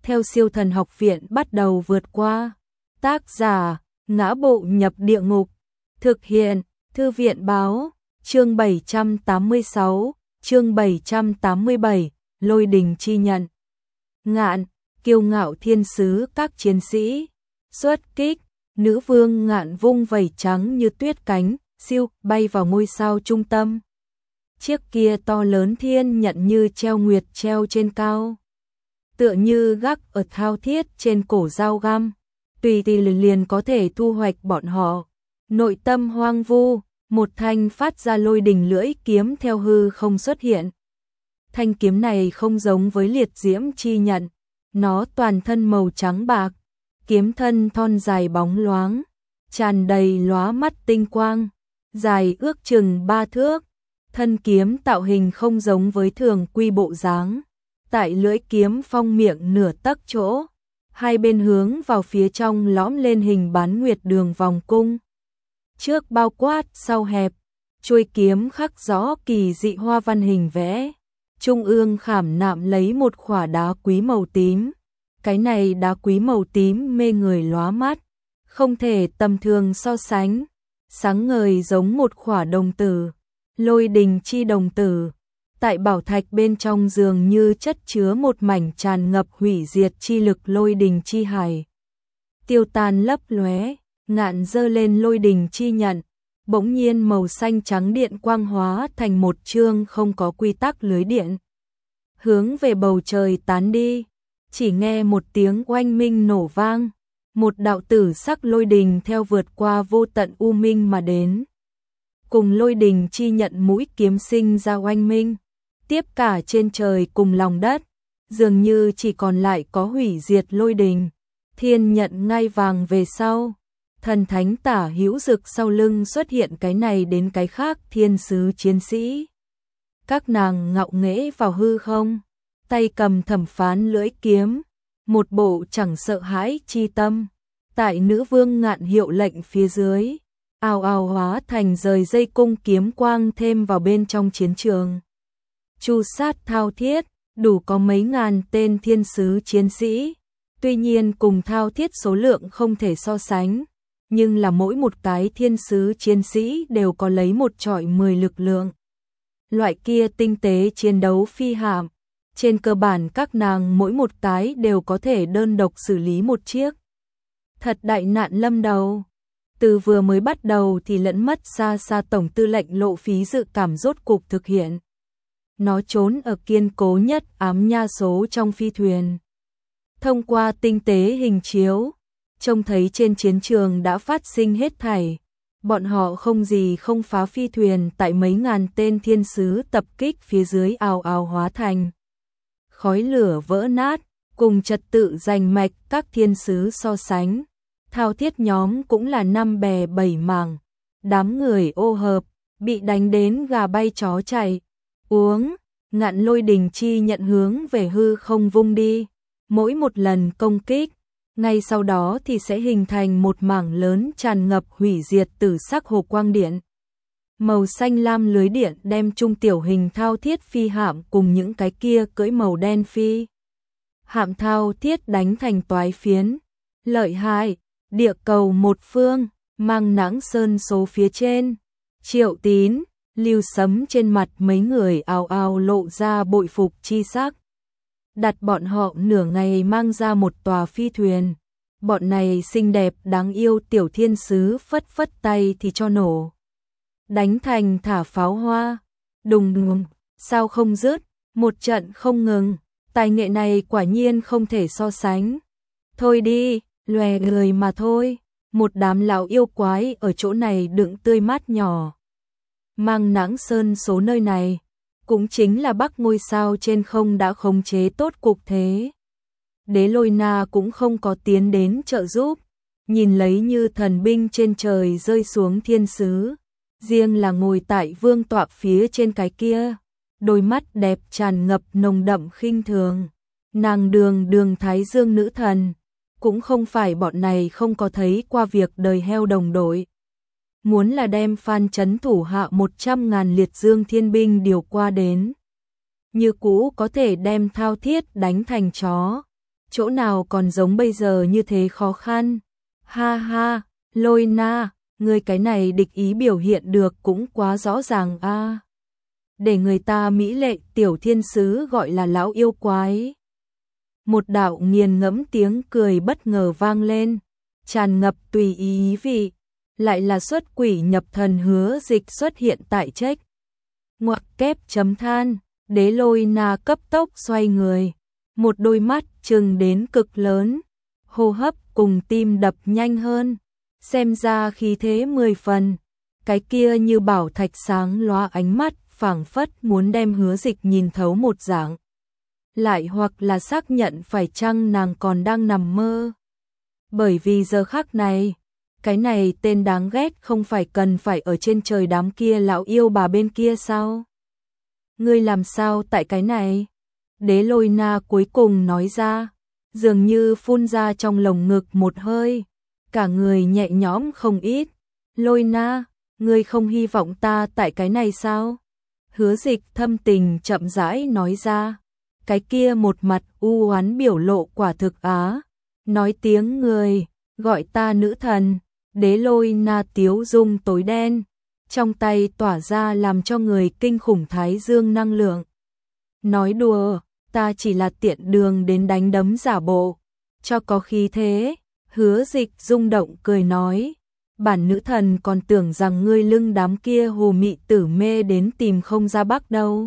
theo Siêu Thần Học Viện bắt đầu vượt qua. Tác giả: Ngã Bộ Nhập Địa Ngục. Thực hiện: Thư viện báo. Chương 786, chương 787, Lôi đình chi nhận. Ngạn, kiêu ngạo thiên sứ các chiến sĩ. Xuất kích, nữ vương Ngạn vung vẩy trắng như tuyết cánh, siêu bay vào ngôi sao trung tâm. Chiếc kia to lớn thiên nhận như treo nguyệt treo trên cao, tựa như gác ở thao thiết trên cổ dao găm, tùy tì liền có thể thu hoạch bọn họ. Nội tâm hoang vu, một thanh phát ra lôi đình lưỡi kiếm theo hư không xuất hiện. Thanh kiếm này không giống với liệt diễm chi nhận, nó toàn thân màu trắng bạc, kiếm thân thon dài bóng loáng, tràn đầy lóa mắt tinh quang, dài ước chừng 3 thước. Thân kiếm tạo hình không giống với thường quy bộ dáng, tại lưỡi kiếm phong miệng nửa tấc chỗ, hai bên hướng vào phía trong lõm lên hình bán nguyệt đường vòng cung. Trước bao quát, sau hẹp, chuôi kiếm khắc rõ kỳ dị hoa văn hình vẽ. Trung ương khảm nạm lấy một khỏa đá quý màu tím. Cái này đá quý màu tím mê người lóa mắt, không thể tầm thường so sánh, sáng ngời giống một khỏa đồng tử, lôi đình chi đồng tử. Tại bảo thạch bên trong dường như chất chứa một mảnh tràn ngập hủy diệt chi lực lôi đình chi hải. Tiêu tan lấp lóe, Ngạn giơ lên lôi đình chi nhận, bỗng nhiên màu xanh trắng điện quang hóa thành một chương không có quy tắc lưới điện, hướng về bầu trời tán đi. Chỉ nghe một tiếng oanh minh nổ vang, một đạo tử sắc lôi đình theo vượt qua vô tận u minh mà đến. Cùng lôi đình chi nhận mũi kiếm sinh ra oanh minh, tiếp cả trên trời cùng lòng đất, dường như chỉ còn lại có hủy diệt lôi đình. Thiên nhận ngai vàng về sau, thần thánh tả hữu dực sau lưng xuất hiện cái này đến cái khác thiên sứ chiến sĩ. Các nàng ngạo nghễ vào hư không, tay cầm thẩm phán lưỡi kiếm, một bộ chẳng sợ hãi chi tâm. Tại nữ vương Ngạn hiệu lệnh phía dưới, ào ào hóa thành rời dây cung kiếm quang thêm vào bên trong chiến trường. Chu sát thao thiết, đủ có mấy ngàn tên thiên sứ chiến sĩ, tuy nhiên cùng thao thiết số lượng không thể so sánh, nhưng là mỗi một cái thiên sứ chiến sĩ đều có lấy một chọi 10 lực lượng. Loại kia tinh tế chiến đấu phi hạm, trên cơ bản các nàng mỗi một cái đều có thể đơn độc xử lý một chiếc. Thật đại nạn lâm đầu. Từ vừa mới bắt đầu thì lẫn mất xa xa tổng tư lệnh Lộ Phí dự cảm rốt cục thực hiện. Nó trốn ở kiên cố nhất ám nha số trong phi thuyền. Thông qua tinh tế hình chiếu, trông thấy trên chiến trường đã phát sinh hết thảy. Bọn họ không gì không phá phi thuyền tại mấy ngàn tên thiên sứ tập kích phía dưới ào ào hóa thành khói lửa vỡ nát, cùng trật tự giành mạch các thiên sứ so sánh. Thao thiết nhóm cũng là 5 bè 7 mảng, đám người ô hợp, bị đánh đến gà bay chó chạy. Uống, Ngạn lôi đình chi nhận hướng về hư không vung đi, mỗi một lần công kích, ngay sau đó thì sẽ hình thành một mảng lớn tràn ngập hủy diệt tử sắc hồ quang điện. Màu xanh lam lưới điện đem trung tiểu hình thao thiết phi hạm cùng những cái kia cưỡi màu đen phi hạm thao thiết đánh thành toái phiến. Lợi hại, địa cầu một phương, mang nắng sơn số phía trên. Triệu Tín, Lưu Sấm trên mặt mấy người ào ào lộ ra bội phục chi sắc. Đặt bọn họ nửa ngày mang ra một tòa phi thuyền. Bọn này xinh đẹp đáng yêu tiểu thiên sứ phất phất tay thì cho nổ. Đánh thành thả pháo hoa, đùng đùng, sao không dứt, một trận không ngừng. Tài nghệ này quả nhiên không thể so sánh. Thôi đi, lòe người mà thôi, một đám lão yêu quái ở chỗ này đựng tươi mát nhỏ. Mang nắng sơn số nơi này, cũng chính là Bắc ngôi sao trên không đã khống chế tốt cục thế. Đế Lôi Na cũng không có tiến đến trợ giúp, nhìn lấy như thần binh trên trời rơi xuống thiên sứ, riêng là ngồi tại vương tọa phía trên cái kia, đôi mắt đẹp tràn ngập nồng đậm khinh thường. Nàng đường Thái Dương nữ thần, cũng không phải bọn này không có thấy qua việc đời heo đồng đội. Muốn là đem Phan Chấn thủ hạ 100.000 liệt dương thiên binh điều qua đến, như cũ có thể đem thao thiết đánh thành chó. chỗ nào còn giống bây giờ như thế khó khăn. Ha ha, Lôi Na, ngươi cái này địch ý biểu hiện được cũng quá rõ ràng a. Để người ta mỹ lệ tiểu thiên sứ gọi là lão yêu quái. Một đạo nghiền ngẫm tiếng cười bất ngờ vang lên, tràn ngập tùy ý vị, lại là xuất quỷ nhập thần Hứa Dịch xuất hiện tại trách. Ngoặc kép chấm than, Đế Lôi Na cấp tốc xoay người, một đôi mắt trừng đến cực lớn, hô hấp cùng tim đập nhanh hơn, xem ra khí thế 10 phần, cái kia như bảo thạch sáng lóa ánh mắt, phảng phất muốn đem Hứa Dịch nhìn thấu một dạng. Lại hoặc là xác nhận phải chăng nàng còn đang nằm mơ. Bởi vì giờ khắc này, cái này tên đáng ghét không phải cần phải ở trên trời đám kia lão yêu bà bên kia sao? Ngươi làm sao tại cái này? Đế Lôi Na cuối cùng nói ra, dường như phun ra trong lồng ngực một hơi, cả người nhẹ nhõm không ít. Lôi Na, ngươi không hy vọng ta tại cái này sao? Hứa Dịch thâm tình chậm rãi nói ra, cái kia một mặt u oán biểu lộ quả thực á, nói tiếng người, gọi ta nữ thần. Đế Lôi Na tiếu dung tối đen, trong tay tỏa ra làm cho người kinh khủng thái dương năng lượng. Nói đùa, ta chỉ là tiện đường đến đánh đấm giả bộ, cho có khí thế. Hứa Dịch rung động cười nói, bản nữ thần còn tưởng rằng ngươi lưng đám kia hồ mị tử mê đến tìm không ra bắc đâu.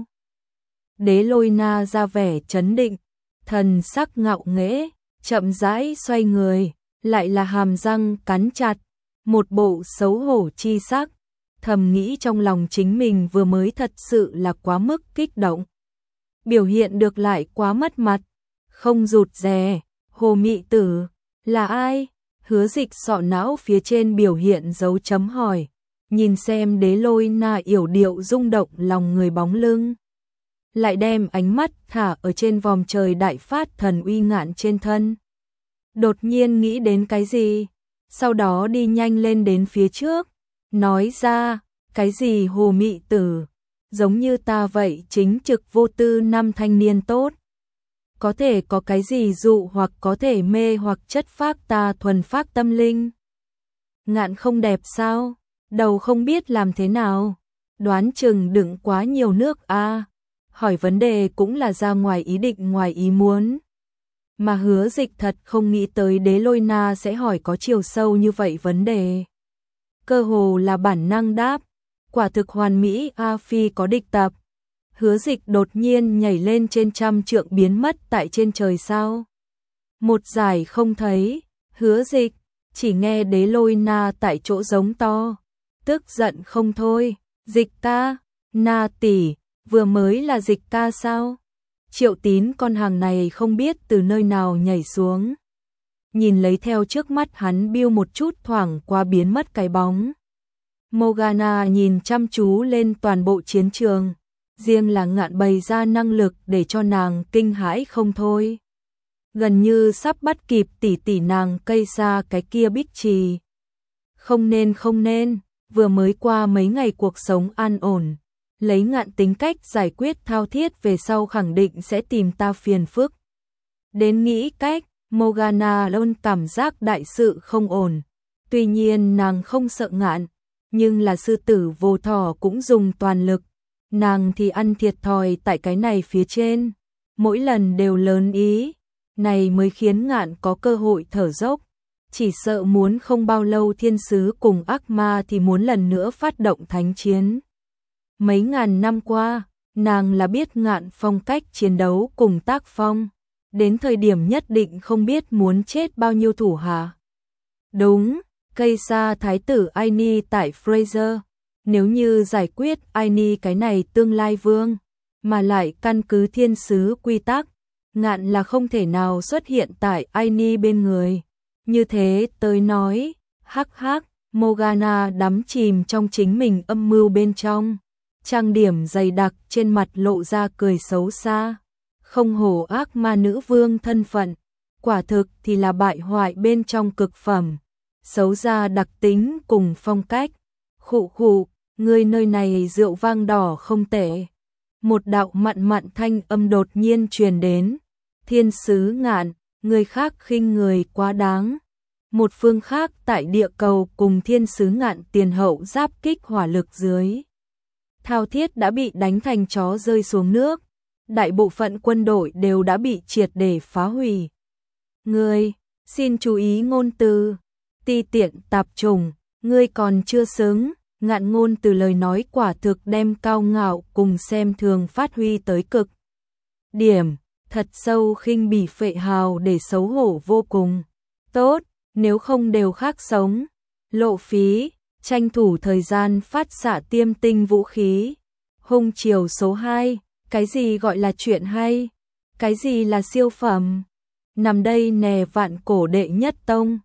Đế Lôi Na ra vẻ chấn định, thần sắc ngạo nghễ, chậm rãi xoay người, lại là hàm răng cắn chặt, một bộ xấu hổ chi sắc, thầm nghĩ trong lòng chính mình vừa mới thật sự là quá mức kích động. Biểu hiện được lại quá mất mặt, không rụt rè, hồ mị tử, là ai? Hứa Dịch sọ não phía trên biểu hiện dấu chấm hỏi, nhìn xem Đế Lôi Na yểu điệu rung động lòng người bóng lưng. Lại đem ánh mắt thả ở trên vòm trời đại phát thần uy ngạn trên thân. Đột nhiên nghĩ đến cái gì, sau đó đi nhanh lên đến phía trước, nói ra, cái gì hồ mị tử, giống như ta vậy chính trực vô tư năm thanh niên tốt. Có thể có cái gì dụ hoặc có thể mê hoặc chất phác ta thuần phác tâm linh. Ngạn không đẹp sao, đầu không biết làm thế nào, đoán chừng đựng quá nhiều nước a. Hỏi vấn đề cũng là ra ngoài ý định ngoài ý muốn. Mà Hứa Dịch thật không nghĩ tới Đế Lôi Na sẽ hỏi có chiều sâu như vậy vấn đề. Cơ hồ là bản năng đáp, quả thực hoàn mỹ A Phi có địch tập. Hứa Dịch đột nhiên nhảy lên trên 100 trượng biến mất tại trên trời sao. Một giải không thấy, Hứa Dịch, chỉ nghe Đế Lôi Na tại chỗ giống to, tức giận không thôi, Dịch ca, Na tỷ, vừa mới là Dịch ca sao? Triệu Tín con hàng này không biết từ nơi nào nhảy xuống. Nhìn lấy theo trước mắt hắn biêu một chút thoảng qua biến mất cái bóng. Morgana nhìn chăm chú lên toàn bộ chiến trường, riêng là Ngạn bày ra năng lực để cho nàng kinh hãi không thôi. Gần như sắp bắt kịp tỷ tỷ nàng cây xa cái kia bích trì. Không nên, vừa mới qua mấy ngày cuộc sống an ổn. Lấy Ngạn tính cách giải quyết thao thiết về sau khẳng định sẽ tìm ta phiền phức. Đến nghĩ cách, Morgana luôn cảm giác đại sự không ổn. Tuy nhiên nàng không sợ Ngạn, nhưng là sư tử vô thỏ cũng dùng toàn lực. Nàng thì ăn thiệt thòi tại cái này phía trên. Mỗi lần đều lớn ý, này mới khiến Ngạn có cơ hội thở dốc. Chỉ sợ muốn không bao lâu thiên sứ cùng ác ma thì muốn lần nữa phát động thánh chiến. Mấy ngàn năm qua, nàng là biết Ngạn phong cách chiến đấu cùng tác phong, đến thời điểm nhất định không biết muốn chết bao nhiêu thủ hạ. Đúng, cây sa thái tử Aini tại Fraser, nếu như giải quyết Aini cái này tương lai vương, mà lại căn cứ thiên sứ quy tắc, Ngạn là không thể nào xuất hiện tại Aini bên người. Như thế tới nói, hắc hắc, Morgana đắm chìm trong chính mình âm mưu bên trong. Trang điểm dày đặc trên mặt lộ ra cười xấu xa, không hổ ác ma nữ vương thân phận, quả thực thì là bại hoại bên trong cực phẩm, xấu ra đặc tính cùng phong cách. Khụ khụ, người nơi này rượu vang đỏ không tệ. Một đạo mặn mặn thanh âm đột nhiên truyền đến, thiên sứ Ngạn, người khác khinh người quá đáng. Một phương khác tại địa cầu cùng thiên sứ Ngạn Tiền hậu giáp kích hỏa lực dưới. Thao thiết đã bị đánh thành chó rơi xuống nước. Đại bộ phận quân đội đều đã bị triệt để phá hủy. Ngươi, xin chú ý ngôn từ. Ti tiện tạp chủng, ngươi còn chưa xứng. Ngạn Ngôn từ lời nói quả thực đem cao ngạo cùng xem thường phát huy tới cực điểm, thật sâu khinh bỉ Phệ Hào để xấu hổ vô cùng. Tốt, nếu không đều khác sống, lộ phí, tranh thủ thời gian phát xạ tiêm tinh vũ khí. Hung chiều số 2, cái gì gọi là chuyện hay? Cái gì là siêu phẩm? Nằm đây nè Vạn Cổ đệ nhất tông.